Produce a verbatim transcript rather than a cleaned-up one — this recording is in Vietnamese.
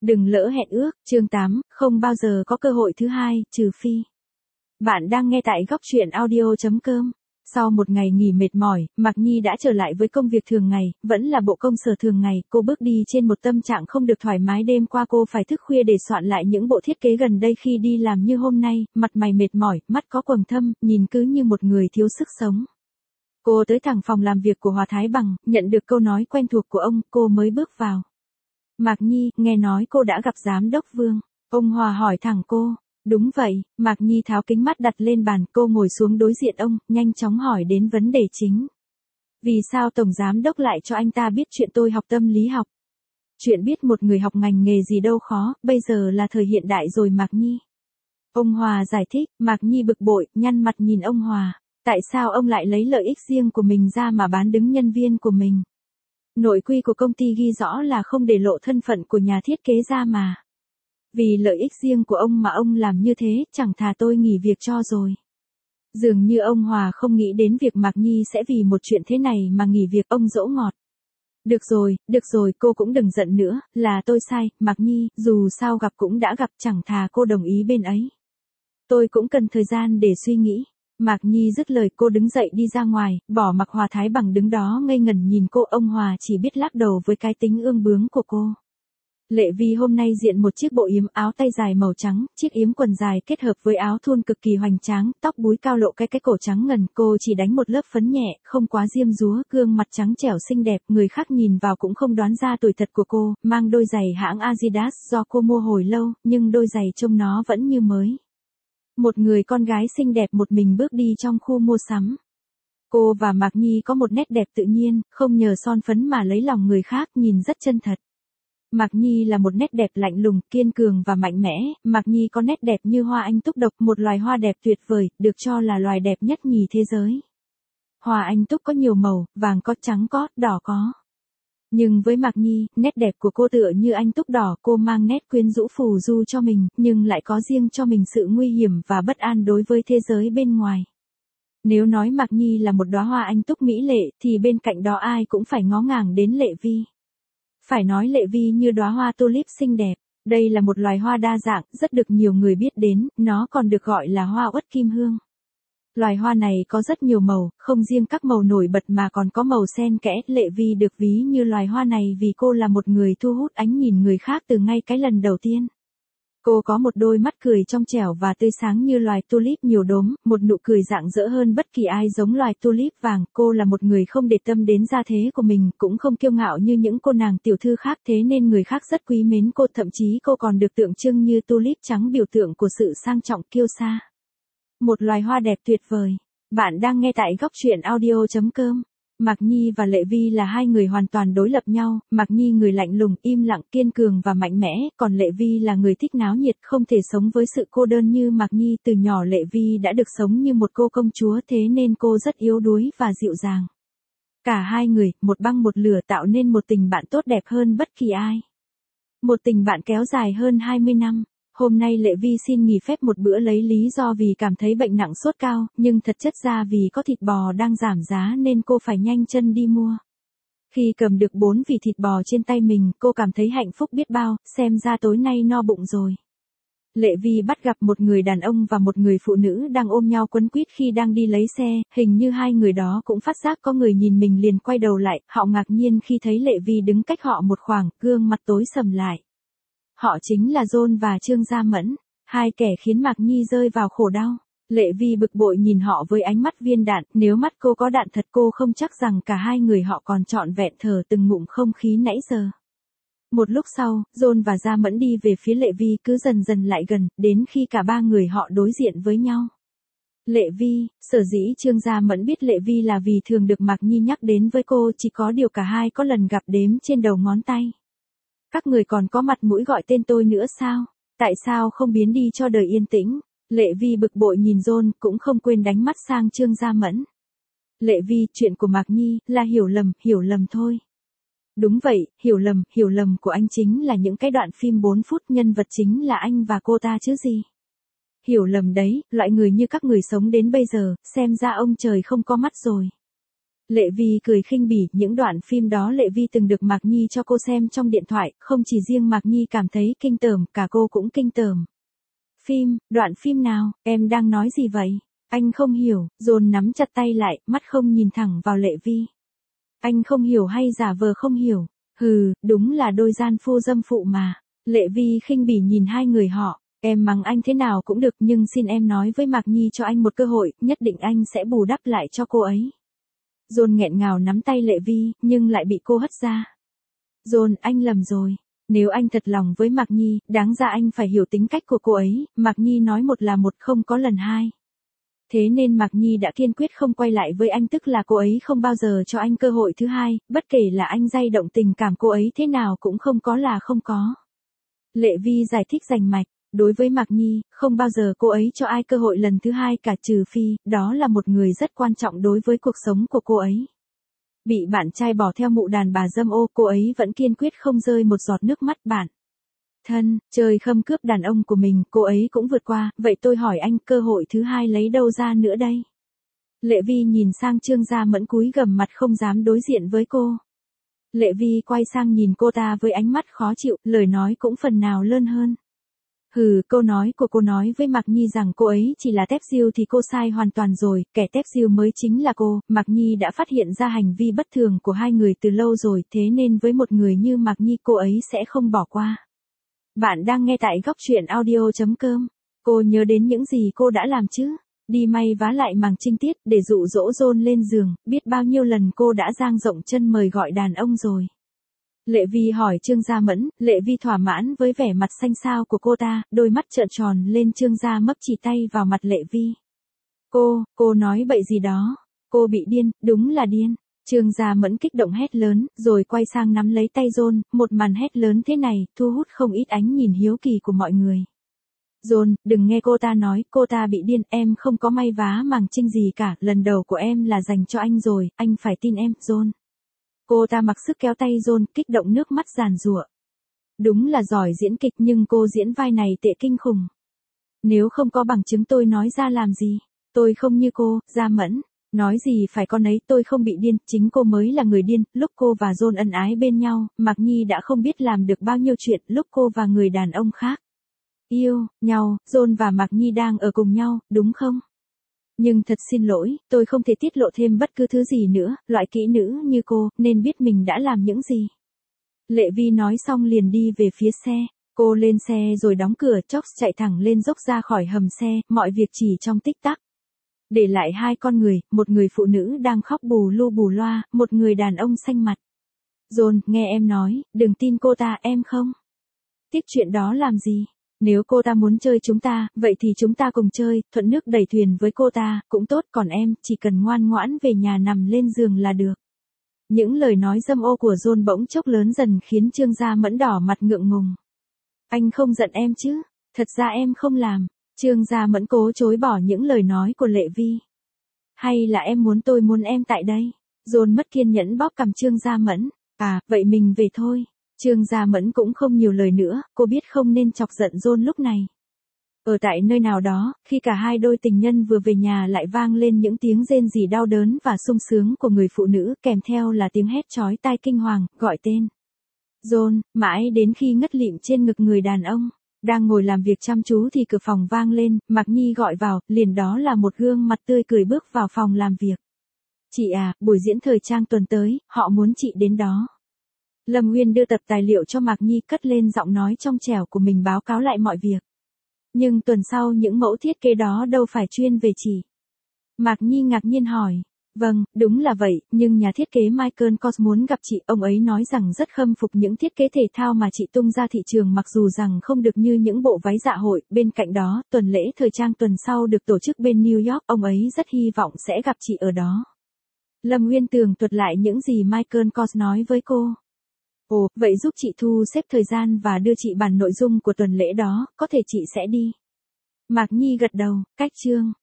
Đừng lỡ hẹn ước, chương tám, không bao giờ có cơ hội thứ hai, trừ phi. Bạn đang nghe tại góc truyện audio chấm com. Sau một ngày nghỉ mệt mỏi, Mạc Nhi đã trở lại với công việc thường ngày, vẫn là bộ công sở thường ngày, cô bước đi trên một tâm trạng không được thoải mái. Đêm qua cô phải thức khuya để soạn lại những bộ thiết kế gần đây khi đi làm như hôm nay, mặt mày mệt mỏi, mắt có quầng thâm, nhìn cứ như một người thiếu sức sống. Cô tới thẳng phòng làm việc của Hòa Thái Bằng, nhận được câu nói quen thuộc của ông, cô mới bước vào. Mạc Nhi, nghe nói cô đã gặp giám đốc Vương. Ông Hòa hỏi thẳng cô. Đúng vậy, Mạc Nhi tháo kính mắt đặt lên bàn, cô ngồi xuống đối diện ông, nhanh chóng hỏi đến vấn đề chính. Vì sao Tổng Giám Đốc lại cho anh ta biết chuyện tôi học tâm lý học? Chuyện biết một người học ngành nghề gì đâu khó, bây giờ là thời hiện đại rồi Mạc Nhi. Ông Hòa giải thích, Mạc Nhi bực bội, nhăn mặt nhìn ông Hòa. Tại sao ông lại lấy lợi ích riêng của mình ra mà bán đứng nhân viên của mình? Nội quy của công ty ghi rõ là không để lộ thân phận của nhà thiết kế ra mà. Vì lợi ích riêng của ông mà ông làm như thế, chẳng thà tôi nghỉ việc cho rồi. Dường như ông Hòa không nghĩ đến việc Mạc Nhi sẽ vì một chuyện thế này mà nghỉ việc, ông dỗ ngọt. Được rồi, được rồi, cô cũng đừng giận nữa, là tôi sai, Mạc Nhi, dù sao gặp cũng đã gặp, chẳng thà cô đồng ý bên ấy. Tôi cũng cần thời gian để suy nghĩ. Mạc Nhi dứt lời, cô đứng dậy đi ra ngoài, bỏ mặc Hòa Thái Bằng đứng đó ngây ngẩn nhìn cô. Ông Hòa chỉ biết lắc đầu với cái tính ương bướng của cô. Lệ Vi hôm nay diện một chiếc bộ yếm áo tay dài màu trắng, chiếc yếm quần dài kết hợp với áo thun cực kỳ hoành tráng, tóc búi cao lộ cái cái cổ trắng ngần, cô chỉ đánh một lớp phấn nhẹ, không quá diêm dúa, gương mặt trắng trẻo xinh đẹp, người khác nhìn vào cũng không đoán ra tuổi thật của cô, mang đôi giày hãng Adidas do cô mua hồi lâu, nhưng đôi giày trông nó vẫn như mới. Một người con gái xinh đẹp một mình bước đi trong khu mua sắm. Cô và Mạc Nhi có một nét đẹp tự nhiên, không nhờ son phấn mà lấy lòng người khác, nhìn rất chân thật. Mạc Nhi là một nét đẹp lạnh lùng, kiên cường và mạnh mẽ, Mạc Nhi có nét đẹp như hoa anh túc độc, một loài hoa đẹp tuyệt vời, được cho là loài đẹp nhất nhì thế giới. Hoa anh túc có nhiều màu, vàng có, trắng có, đỏ có. Nhưng với Mạc Nhi, nét đẹp của cô tựa như anh túc đỏ, cô mang nét quyến rũ phù du cho mình, nhưng lại có riêng cho mình sự nguy hiểm và bất an đối với thế giới bên ngoài. Nếu nói Mạc Nhi là một đóa hoa anh túc mỹ lệ, thì bên cạnh đó ai cũng phải ngó ngàng đến Lệ Vi. Phải nói Lệ Vi như đóa hoa tulip xinh đẹp. Đây là một loài hoa đa dạng, rất được nhiều người biết đến, nó còn được gọi là hoa uất kim hương. Loài hoa này có rất nhiều màu, không riêng các màu nổi bật mà còn có màu xen kẽ. Lệ Vi được ví như loài hoa này vì cô là một người thu hút ánh nhìn người khác từ ngay cái lần đầu tiên. Cô có một đôi mắt cười trong trẻo và tươi sáng như loài tulip nhiều đốm, một nụ cười rạng rỡ hơn bất kỳ ai giống loài tulip vàng. Cô là một người không để tâm đến gia thế của mình, cũng không kiêu ngạo như những cô nàng tiểu thư khác, thế nên người khác rất quý mến cô, thậm chí cô còn được tượng trưng như tulip trắng, biểu tượng của sự sang trọng kiêu sa. Một loài hoa đẹp tuyệt vời. Bạn đang nghe tại góc truyện audio chấm com. Mạc Nhi và Lệ Vi là hai người hoàn toàn đối lập nhau, Mạc Nhi người lạnh lùng, im lặng, kiên cường và mạnh mẽ, còn Lệ Vi là người thích náo nhiệt, không thể sống với sự cô đơn như Mạc Nhi. Từ nhỏ Lệ Vi đã được sống như một cô công chúa, thế nên cô rất yếu đuối và dịu dàng. Cả hai người, một băng một lửa, tạo nên một tình bạn tốt đẹp hơn bất kỳ ai. Một tình bạn kéo dài hơn hai mươi năm. Hôm nay Lệ Vi xin nghỉ phép một bữa lấy lý do vì cảm thấy bệnh nặng sốt cao, nhưng thật chất ra vì có thịt bò đang giảm giá nên cô phải nhanh chân đi mua. Khi cầm được bốn vỉ thịt bò trên tay mình, cô cảm thấy hạnh phúc biết bao, xem ra tối nay no bụng rồi. Lệ Vi bắt gặp một người đàn ông và một người phụ nữ đang ôm nhau quấn quýt khi đang đi lấy xe, hình như hai người đó cũng phát giác có người nhìn mình liền quay đầu lại, họ ngạc nhiên khi thấy Lệ Vi đứng cách họ một khoảng, gương mặt tối sầm lại. Họ chính là John và Trương Gia Mẫn, hai kẻ khiến Mạc Nhi rơi vào khổ đau. Lệ Vi bực bội nhìn họ với ánh mắt viên đạn, nếu mắt cô có đạn thật cô không chắc rằng cả hai người họ còn trọn vẹn thở từng ngụm không khí nãy giờ. Một lúc sau, John và Gia Mẫn đi về phía Lệ Vi, cứ dần dần lại gần, đến khi cả ba người họ đối diện với nhau. Lệ Vi, sở dĩ Trương Gia Mẫn biết Lệ Vi là vì thường được Mạc Nhi nhắc đến với cô, chỉ có điều cả hai có lần gặp đếm trên đầu ngón tay. Các người còn có mặt mũi gọi tên tôi nữa sao? Tại sao không biến đi cho đời yên tĩnh? Lệ Vi bực bội nhìn John, cũng không quên đánh mắt sang Trương Gia Mẫn. Lệ Vi, chuyện của Mạc Nhi là hiểu lầm, hiểu lầm thôi. Đúng vậy, hiểu lầm, hiểu lầm của anh chính là những cái đoạn phim bốn phút nhân vật chính là anh và cô ta chứ gì. Hiểu lầm đấy, loại người như các người sống đến bây giờ, xem ra ông trời không có mắt rồi. Lệ Vi cười khinh bỉ, những đoạn phim đó Lệ Vi từng được Mạc Nhi cho cô xem trong điện thoại, không chỉ riêng Mạc Nhi cảm thấy kinh tởm, cả cô cũng kinh tởm. Phim, đoạn phim nào, em đang nói gì vậy? Anh không hiểu, John nắm chặt tay lại, mắt không nhìn thẳng vào Lệ Vi. Anh không hiểu hay giả vờ không hiểu? Hừ, đúng là đôi gian phu dâm phụ mà. Lệ Vi khinh bỉ nhìn hai người họ. Em mắng anh thế nào cũng được, nhưng xin em nói với Mạc Nhi cho anh một cơ hội, nhất định anh sẽ bù đắp lại cho cô ấy. John nghẹn ngào nắm tay Lệ Vi, nhưng lại bị cô hất ra. John, anh lầm rồi. Nếu anh thật lòng với Mạc Nhi, đáng ra anh phải hiểu tính cách của cô ấy, Mạc Nhi nói một là một, không có lần hai. Thế nên Mạc Nhi đã kiên quyết không quay lại với anh, tức là cô ấy không bao giờ cho anh cơ hội thứ hai, bất kể là anh dây động tình cảm cô ấy thế nào cũng không có là không có. Lệ Vi giải thích rành mạch, đối với Mạc Nhi, không bao giờ cô ấy cho ai cơ hội lần thứ hai cả, trừ phi, đó là một người rất quan trọng đối với cuộc sống của cô ấy. Bị bạn trai bỏ theo mụ đàn bà dâm ô, cô ấy vẫn kiên quyết không rơi một giọt nước mắt bạn thân, trời khâm cướp đàn ông của mình, cô ấy cũng vượt qua, vậy tôi hỏi anh, cơ hội thứ hai lấy đâu ra nữa đây? Lệ Vi nhìn sang Trương Gia Mẫn cúi gằm mặt không dám đối diện với cô. Lệ Vi quay sang nhìn cô ta với ánh mắt khó chịu, lời nói cũng phần nào lơn hơn. Hừ, câu nói của cô nói với Mạc Nhi rằng cô ấy chỉ là tép diêu thì cô sai hoàn toàn rồi, kẻ tép diêu mới chính là cô. Mạc Nhi đã phát hiện ra hành vi bất thường của hai người từ lâu rồi, thế nên với một người như Mạc Nhi cô ấy sẽ không bỏ qua. Bạn đang nghe tại góc truyện audio chấm com. Cô nhớ đến những gì cô đã làm chứ? Đi may vá lại màng trinh tiết để dụ dỗ John lên giường, biết bao nhiêu lần cô đã dang rộng chân mời gọi đàn ông rồi. Lệ Vi hỏi Trương Gia Mẫn, Lệ Vi thỏa mãn với vẻ mặt xanh xao của cô ta, đôi mắt trợn tròn lên. Trương Gia Mấp chỉ tay vào mặt Lệ Vi. Cô, cô nói bậy gì đó? Cô bị điên, đúng là điên. Trương Gia Mẫn kích động hét lớn, rồi quay sang nắm lấy tay John, một màn hét lớn thế này, thu hút không ít ánh nhìn hiếu kỳ của mọi người. John, đừng nghe cô ta nói, cô ta bị điên, em không có may vá màng trinh gì cả, lần đầu của em là dành cho anh rồi, anh phải tin em, John. Cô ta mặc sức kéo tay John, kích động nước mắt giàn giụa. Đúng là giỏi diễn kịch, nhưng cô diễn vai này tệ kinh khủng. Nếu không có bằng chứng tôi nói ra làm gì? Tôi không như cô, Gia Mẫn. Nói gì phải con ấy, tôi không bị điên, chính cô mới là người điên. Lúc cô và John ân ái bên nhau, Mạc Nhi đã không biết làm được bao nhiêu chuyện, lúc cô và người đàn ông khác yêu nhau, John và Mạc Nhi đang ở cùng nhau, đúng không? Nhưng thật xin lỗi, tôi không thể tiết lộ thêm bất cứ thứ gì nữa, loại kỹ nữ như cô, nên biết mình đã làm những gì. Lệ Vi nói xong liền đi về phía xe, cô lên xe rồi đóng cửa, chốc chạy thẳng lên dốc ra khỏi hầm xe, mọi việc chỉ trong tích tắc. Để lại hai con người, một người phụ nữ đang khóc bù lu bù loa, một người đàn ông xanh mặt. John, nghe em nói, đừng tin cô ta, em không tiếc chuyện đó làm gì. Nếu cô ta muốn chơi chúng ta, vậy thì chúng ta cùng chơi, thuận nước đẩy thuyền với cô ta, cũng tốt, còn em, chỉ cần ngoan ngoãn về nhà nằm lên giường là được. Những lời nói dâm ô của John bỗng chốc lớn dần khiến Trương Gia Mẫn đỏ mặt ngượng ngùng. Anh không giận em chứ? Thật ra em không làm. Trương Gia Mẫn cố chối bỏ những lời nói của Lệ Vi. Hay là em muốn tôi muốn em tại đây? John mất kiên nhẫn bóp cằm Trương Gia Mẫn. À, vậy mình về thôi. Trương Gia Mẫn cũng không nhiều lời nữa, cô biết không nên chọc giận John lúc này. Ở tại nơi nào đó, khi cả hai đôi tình nhân vừa về nhà lại vang lên những tiếng rên rỉ đau đớn và sung sướng của người phụ nữ, kèm theo là tiếng hét chói tai kinh hoàng, gọi tên John, mãi đến khi ngất lịm trên ngực người đàn ông. Đang ngồi làm việc chăm chú thì cửa phòng vang lên, Mạc Nhi gọi vào, liền đó là một gương mặt tươi cười bước vào phòng làm việc. Chị à, buổi diễn thời trang tuần tới, họ muốn chị đến đó. Lâm Nguyên đưa tập tài liệu cho Mạc Nhi, cất lên giọng nói trong trẻo của mình báo cáo lại mọi việc. Nhưng tuần sau những mẫu thiết kế đó đâu phải chuyên về chị. Mạc Nhi ngạc nhiên hỏi. Vâng, đúng là vậy, nhưng nhà thiết kế Michael Kors muốn gặp chị, ông ấy nói rằng rất khâm phục những thiết kế thể thao mà chị tung ra thị trường, mặc dù rằng không được như những bộ váy dạ hội. Bên cạnh đó, tuần lễ thời trang tuần sau được tổ chức bên New York, ông ấy rất hy vọng sẽ gặp chị ở đó. Lâm Nguyên tường thuật lại những gì Michael Kors nói với cô. Ồ, vậy giúp chị thu xếp thời gian và đưa chị bản nội dung của tuần lễ đó, có thể chị sẽ đi. Mạc Nhi gật đầu, cách chương.